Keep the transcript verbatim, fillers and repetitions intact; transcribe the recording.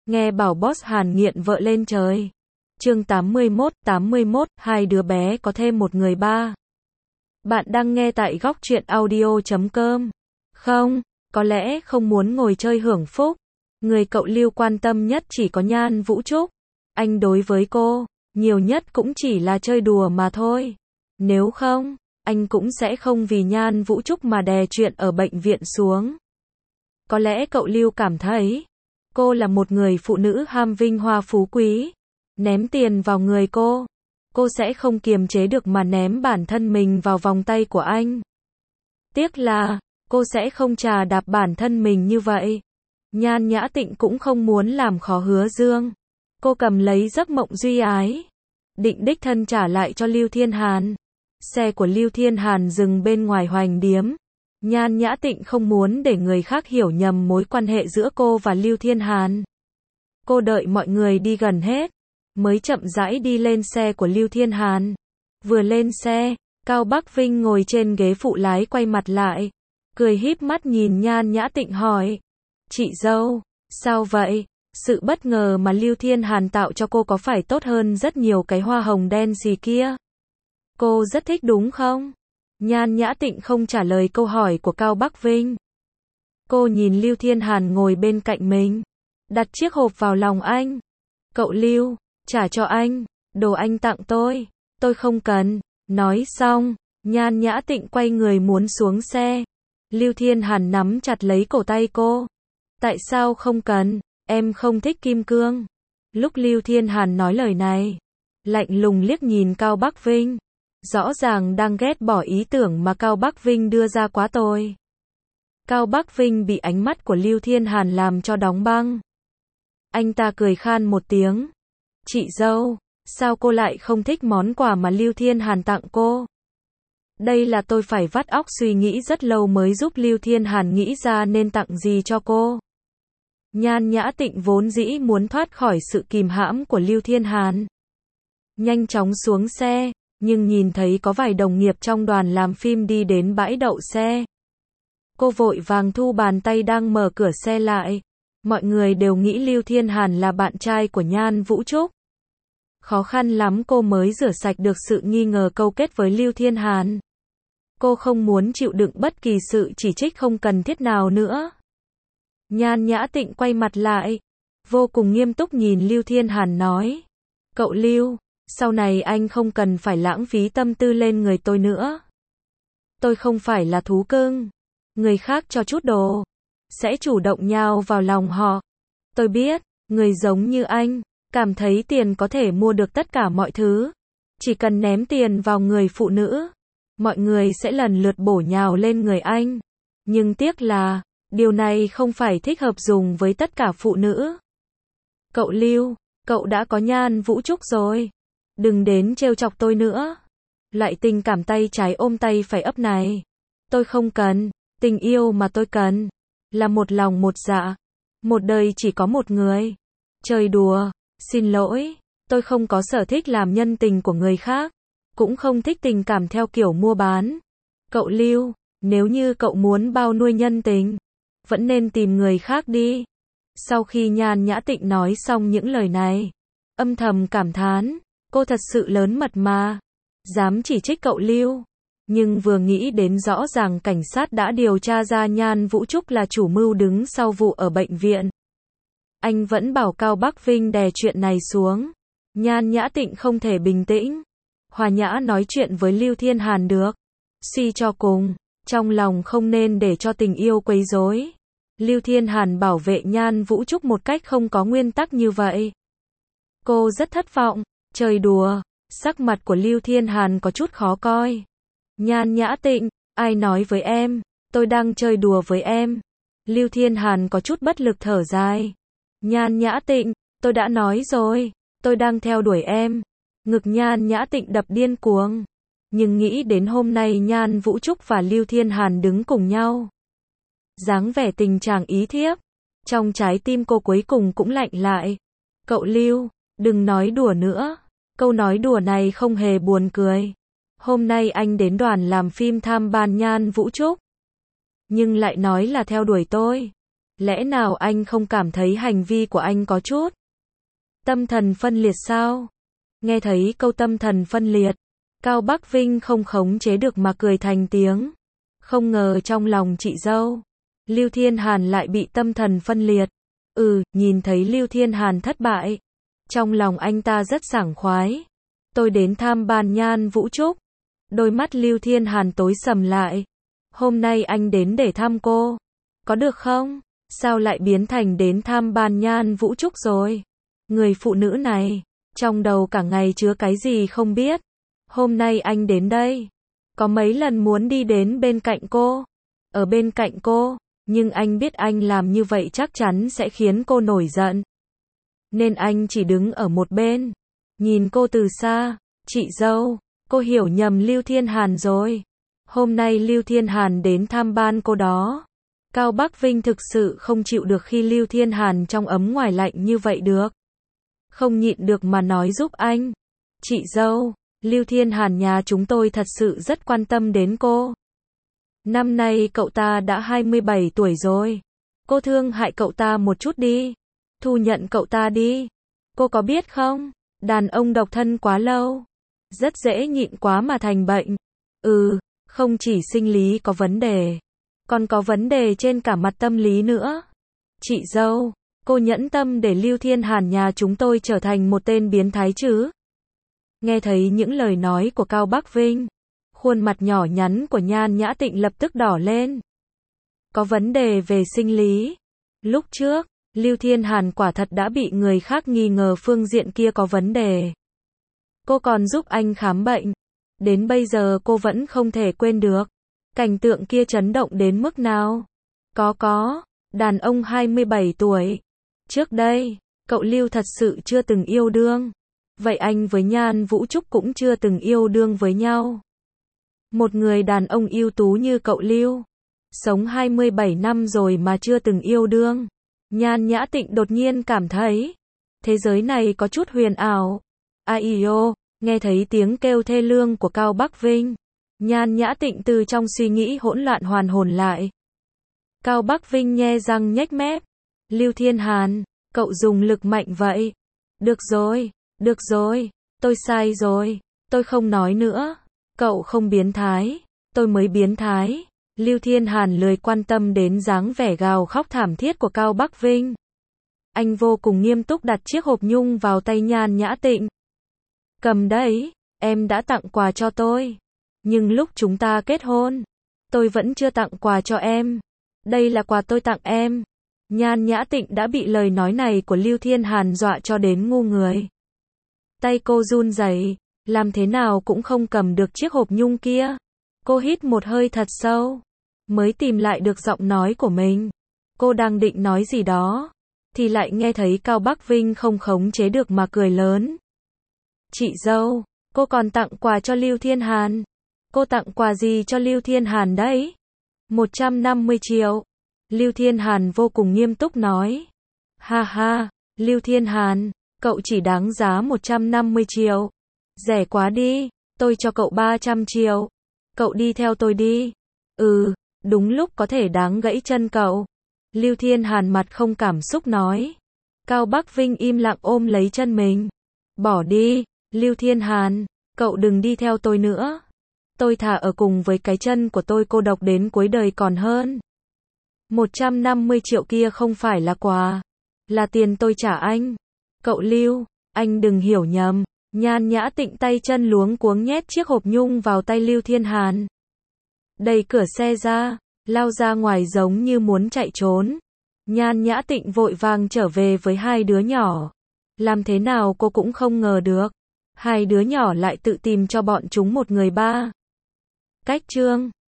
Nghe bảo boss Hàn nghiện vợ lên trời. Chương tám mươi mốt, tám mươi mốt, hai đứa bé có thêm một người ba. Bạn đang nghe tại góc truyện audio chấm com. Không, có lẽ không muốn ngồi chơi hưởng phúc. Người cậu Lưu quan tâm nhất chỉ có Nhan Vũ Trúc. Anh đối với cô, nhiều nhất cũng chỉ là chơi đùa mà thôi. Nếu không, anh cũng sẽ không vì Nhan Vũ Trúc mà đè chuyện ở bệnh viện xuống. Có lẽ cậu Lưu cảm thấy, cô là một người phụ nữ ham vinh hoa phú quý. Ném tiền vào người cô, cô sẽ không kiềm chế được mà ném bản thân mình vào vòng tay của anh. Tiếc là, cô sẽ không chà đạp bản thân mình như vậy. Nhan Nhã Tịnh cũng không muốn làm khó Hứa Dương. Cô cầm lấy giấc mộng duy ái, định đích thân trả lại cho Lưu Thiên Hàn. Xe của Lưu Thiên Hàn dừng bên ngoài Hoành Điếm. Nhan Nhã Tịnh không muốn để người khác hiểu nhầm mối quan hệ giữa cô và Lưu Thiên Hàn. Cô đợi mọi người đi gần hết, mới chậm rãi đi lên xe của Lưu Thiên Hàn. Vừa lên xe, Cao Bắc Vinh ngồi trên ghế phụ lái quay mặt lại, cười híp mắt nhìn Nhan Nhã Tịnh hỏi: "Chị dâu, sao vậy? Sự bất ngờ mà Lưu Thiên Hàn tạo cho cô có phải tốt hơn rất nhiều cái hoa hồng đen gì kia? Cô rất thích đúng không?" Nhan Nhã Tịnh không trả lời câu hỏi của Cao Bắc Vinh. Cô nhìn Lưu Thiên Hàn ngồi bên cạnh mình, đặt chiếc hộp vào lòng anh. "Cậu Lưu, trả cho anh, đồ anh tặng tôi, tôi không cần." Nói xong, Nhan Nhã Tịnh quay người muốn xuống xe. Lưu Thiên Hàn nắm chặt lấy cổ tay cô. "Tại sao không cần, em không thích kim cương." Lúc Lưu Thiên Hàn nói lời này, lạnh lùng liếc nhìn Cao Bắc Vinh, rõ ràng đang ghét bỏ ý tưởng mà Cao Bắc Vinh đưa ra quá tồi. Cao Bắc Vinh bị ánh mắt của Lưu Thiên Hàn làm cho đóng băng. Anh ta cười khan một tiếng. "Chị dâu, sao cô lại không thích món quà mà Lưu Thiên Hàn tặng cô?" "Đây là tôi phải vắt óc suy nghĩ rất lâu mới giúp Lưu Thiên Hàn nghĩ ra nên tặng gì cho cô." Nhan Nhã Tịnh vốn dĩ muốn thoát khỏi sự kìm hãm của Lưu Thiên Hàn, nhanh chóng xuống xe, nhưng nhìn thấy có vài đồng nghiệp trong đoàn làm phim đi đến bãi đậu xe. Cô vội vàng thu bàn tay đang mở cửa xe lại. Mọi người đều nghĩ Lưu Thiên Hàn là bạn trai của Nhan Vũ Trúc. Khó khăn lắm cô mới rửa sạch được sự nghi ngờ câu kết với Lưu Thiên Hàn. Cô không muốn chịu đựng bất kỳ sự chỉ trích không cần thiết nào nữa. Nhan Nhã Tịnh quay mặt lại, vô cùng nghiêm túc nhìn Lưu Thiên Hàn nói: "Cậu Lưu, sau này anh không cần phải lãng phí tâm tư lên người tôi nữa. Tôi không phải là thú cưng. Người khác cho chút đồ, sẽ chủ động nhào vào lòng họ. Tôi biết, người giống như anh, cảm thấy tiền có thể mua được tất cả mọi thứ. Chỉ cần ném tiền vào người phụ nữ, mọi người sẽ lần lượt bổ nhào lên người anh. Nhưng tiếc là, điều này không phải thích hợp dùng với tất cả phụ nữ. Cậu Lưu, cậu đã có Nhan Vũ Trúc rồi. Đừng đến trêu chọc tôi nữa. Loại tình cảm tay trái ôm tay phải ấp này, tôi không cần. Tình yêu mà tôi cần là một lòng một dạ. Một đời chỉ có một người. Chơi đùa, xin lỗi, tôi không có sở thích làm nhân tình của người khác, cũng không thích tình cảm theo kiểu mua bán. Cậu Lưu, nếu như cậu muốn bao nuôi nhân tình, vẫn nên tìm người khác đi." Sau khi Nhan Nhã Tịnh nói xong những lời này, âm thầm cảm thán, cô thật sự lớn mật mà, dám chỉ trích cậu Lưu. Nhưng vừa nghĩ đến rõ ràng cảnh sát đã điều tra ra Nhan Vũ Trúc là chủ mưu đứng sau vụ ở bệnh viện, anh vẫn bảo Cao Bắc Vinh đè chuyện này xuống. Nhan Nhã Tịnh không thể bình tĩnh, hòa nhã nói chuyện với Lưu Thiên Hàn được. Suy cho cùng, trong lòng không nên để cho tình yêu quấy rối. Lưu Thiên Hàn bảo vệ Nhan Vũ Trúc một cách không có nguyên tắc như vậy. Cô rất thất vọng. Chơi đùa, sắc mặt của Lưu Thiên Hàn có chút khó coi. "Nhan Nhã Tịnh, ai nói với em, tôi đang chơi đùa với em?" Lưu Thiên Hàn có chút bất lực thở dài. "Nhan Nhã Tịnh, tôi đã nói rồi, tôi đang theo đuổi em." Ngực Nhan Nhã Tịnh đập điên cuồng. Nhưng nghĩ đến hôm nay Nhan Vũ Trúc và Lưu Thiên Hàn đứng cùng nhau, dáng vẻ tình trạng ý thiếp, trong trái tim cô cuối cùng cũng lạnh lại. "Cậu Lưu, đừng nói đùa nữa." Câu nói đùa này không hề buồn cười. Hôm nay anh đến đoàn làm phim tham ban Nhan Vũ Trúc, nhưng lại nói là theo đuổi tôi. Lẽ nào anh không cảm thấy hành vi của anh có chút tâm thần phân liệt sao? Nghe thấy câu tâm thần phân liệt, Cao Bắc Vinh không khống chế được mà cười thành tiếng. Không ngờ trong lòng chị dâu, Lưu Thiên Hàn lại bị tâm thần phân liệt. Ừ, nhìn thấy Lưu Thiên Hàn thất bại, trong lòng anh ta rất sảng khoái. Tôi đến thăm Ban Nhan Vũ Trúc. Đôi mắt Lưu Thiên Hàn tối sầm lại. Hôm nay anh đến để thăm cô. Có được không? Sao lại biến thành đến thăm Ban Nhan Vũ Trúc rồi? Người phụ nữ này, trong đầu cả ngày chứa cái gì không biết. Hôm nay anh đến đây, có mấy lần muốn đi đến bên cạnh cô, ở bên cạnh cô, nhưng anh biết anh làm như vậy chắc chắn sẽ khiến cô nổi giận. Nên anh chỉ đứng ở một bên, nhìn cô từ xa. Chị dâu, cô hiểu nhầm Lưu Thiên Hàn rồi. Hôm nay Lưu Thiên Hàn đến thăm ban cô đó. Cao Bắc Vinh thực sự không chịu được khi Lưu Thiên Hàn trong ấm ngoài lạnh như vậy được. Không nhịn được mà nói giúp anh. Chị dâu, Lưu Thiên Hàn nhà chúng tôi thật sự rất quan tâm đến cô. Năm nay cậu ta đã hai mươi bảy tuổi rồi. Cô thương hại cậu ta một chút đi. Thu nhận cậu ta đi. Cô có biết không, đàn ông độc thân quá lâu, rất dễ nhịn quá mà thành bệnh. Ừ, không chỉ sinh lý có vấn đề, còn có vấn đề trên cả mặt tâm lý nữa. Chị dâu, cô nhẫn tâm để Lưu Thiên Hàn nhà chúng tôi trở thành một tên biến thái chứ? Nghe thấy những lời nói của Cao Bắc Vinh, khuôn mặt nhỏ nhắn của Nhan Nhã Tịnh lập tức đỏ lên. Có vấn đề về sinh lý. Lúc trước, Lưu Thiên Hàn quả thật đã bị người khác nghi ngờ phương diện kia có vấn đề. Cô còn giúp anh khám bệnh. Đến bây giờ cô vẫn không thể quên được. Cảnh tượng kia chấn động đến mức nào? Có có, đàn ông hai mươi bảy tuổi. Trước đây, cậu Lưu thật sự chưa từng yêu đương. Vậy anh với Nhan Vũ Trúc cũng chưa từng yêu đương với nhau. Một người đàn ông ưu tú như cậu Lưu, sống hai mươi bảy năm rồi mà chưa từng yêu đương. Nhan Nhã Tịnh đột nhiên cảm thấy, thế giới này có chút huyền ảo. Ai ô, nghe thấy tiếng kêu thê lương của Cao Bắc Vinh. Nhan Nhã Tịnh từ trong suy nghĩ hỗn loạn hoàn hồn lại. Cao Bắc Vinh nhe răng nhếch mép. Lưu Thiên Hàn, cậu dùng lực mạnh vậy. Được rồi, được rồi, tôi sai rồi, tôi không nói nữa. Cậu không biến thái, tôi mới biến thái. Lưu Thiên Hàn lười quan tâm đến dáng vẻ gào khóc thảm thiết của Cao Bắc Vinh. Anh vô cùng nghiêm túc đặt chiếc hộp nhung vào tay Nhan Nhã Tịnh. Cầm đấy, em đã tặng quà cho tôi. Nhưng lúc chúng ta kết hôn, tôi vẫn chưa tặng quà cho em. Đây là quà tôi tặng em. Nhan Nhã Tịnh đã bị lời nói này của Lưu Thiên Hàn dọa cho đến ngu người. Tay cô run rẩy, làm thế nào cũng không cầm được chiếc hộp nhung kia. Cô hít một hơi thật sâu, mới tìm lại được giọng nói của mình. Cô đang định nói gì đó, thì lại nghe thấy Cao Bắc Vinh không khống chế được mà cười lớn. Chị dâu, cô còn tặng quà cho Lưu Thiên Hàn. Cô tặng quà gì cho Lưu Thiên Hàn đấy? một trăm năm mươi triệu. Lưu Thiên Hàn vô cùng nghiêm túc nói. Ha ha, Lưu Thiên Hàn, cậu chỉ đáng giá một trăm năm mươi triệu. Rẻ quá đi, tôi cho cậu ba trăm triệu. Cậu đi theo tôi đi. Ừ, đúng lúc có thể đáng gãy chân cậu. Lưu Thiên Hàn mặt không cảm xúc nói. Cao Bắc Vinh im lặng ôm lấy chân mình. Bỏ đi, Lưu Thiên Hàn, cậu đừng đi theo tôi nữa. Tôi thà ở cùng với cái chân của tôi cô độc đến cuối đời còn hơn. một trăm năm mươi triệu kia không phải là quà, là tiền tôi trả anh. Cậu Lưu, anh đừng hiểu nhầm. Nhan Nhã Tịnh tay chân luống cuống nhét chiếc hộp nhung vào tay Lưu Thiên Hàn. Đẩy cửa xe ra, lao ra ngoài giống như muốn chạy trốn. Nhan Nhã Tịnh vội vàng trở về với hai đứa nhỏ. Làm thế nào cô cũng không ngờ được. Hai đứa nhỏ lại tự tìm cho bọn chúng một người ba. Cách chương